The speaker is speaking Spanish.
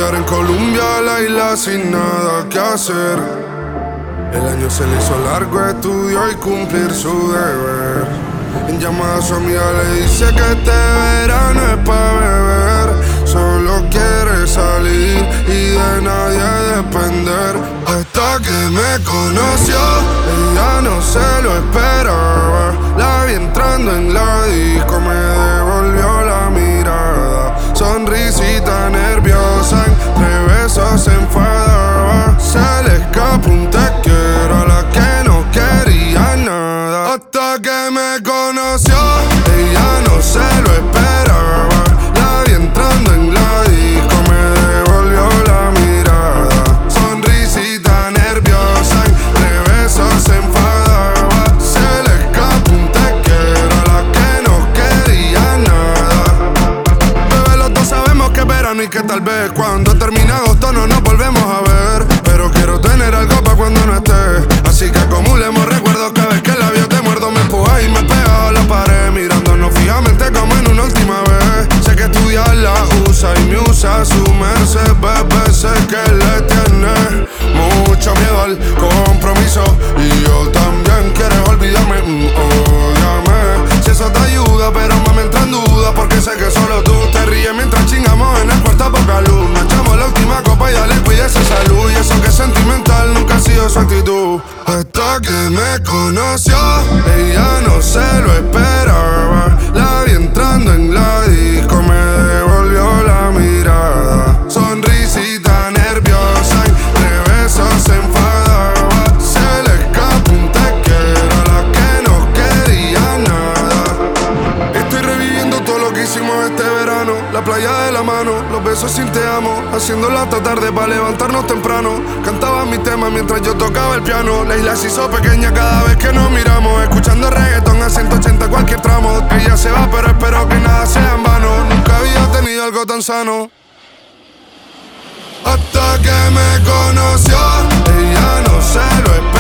estudiar en Colombia, la isla sin nada que hacer. El año se le hizo largo, estudió y cumplir su deber. En llamada a su amiga le dice que este verano es pa' beber. Solo quiere salir y de nadie depender. Hasta que me conoció, ella no se lo esperaba. La vi entrando en la disco, me devolvió la mirada. Sonrisita nerviosa, entre besos se enfadaba. Se le escapó un te quiero a la que no quería nada. Hasta que me conoció, ella no se lo esperaba. La vi entrando en la disco, me devolvió la mirada. Sonrisita nerviosa, entre besos se enfadaba. Se le escapó un te quiero a la que no quería nada. Bebé, los dos sabemos que es verano y que tal vez cuando termine agosto no nos volvemos a ver. Pero quiero tener algo pa' cuando no esté. Así que acumulemos recuerdos, cada vez que el labio te muerdo me empuja y me pega a la pared. Mirándonos fijamente como en una última vez. Sé que estudiar la usa y me usa su merced. Bebé, sé que le tiene mucho miedo al compromiso. Y yo también quiero olvidarme, ódiame. Si eso te ayuda, pero más me entra en duda. Porque sé que solo tú te ríes mientras chingamos en el cuarto a poca luz. Nos echamos la última copa y dale, cuídese salud. Y eso que es sentimental nunca ha sido su actitud. Hasta que me conoció, ella no se lo esperaba. La vi entrando en la disco, me devolvió la mirada. Sonrisita nerviosa, entre besos se enfadaba. Se le escapó un te quiero a la que no quería nada. Estoy reviviendo todo lo que hicimos este verano. La playa de la mano, los besos sin te amo. Haciéndola hasta tarde para levantarnos temprano. Cantaba mi tema mientras yo tocaba el piano. La isla se hizo pequeña cada vez que nos miramos. Escuchando reggaetón a 180 cualquier tramo. Ella se va pero espero que nada sea en vano. Nunca había tenido algo tan sano. Hasta que me conoció, ella no se lo esperaba.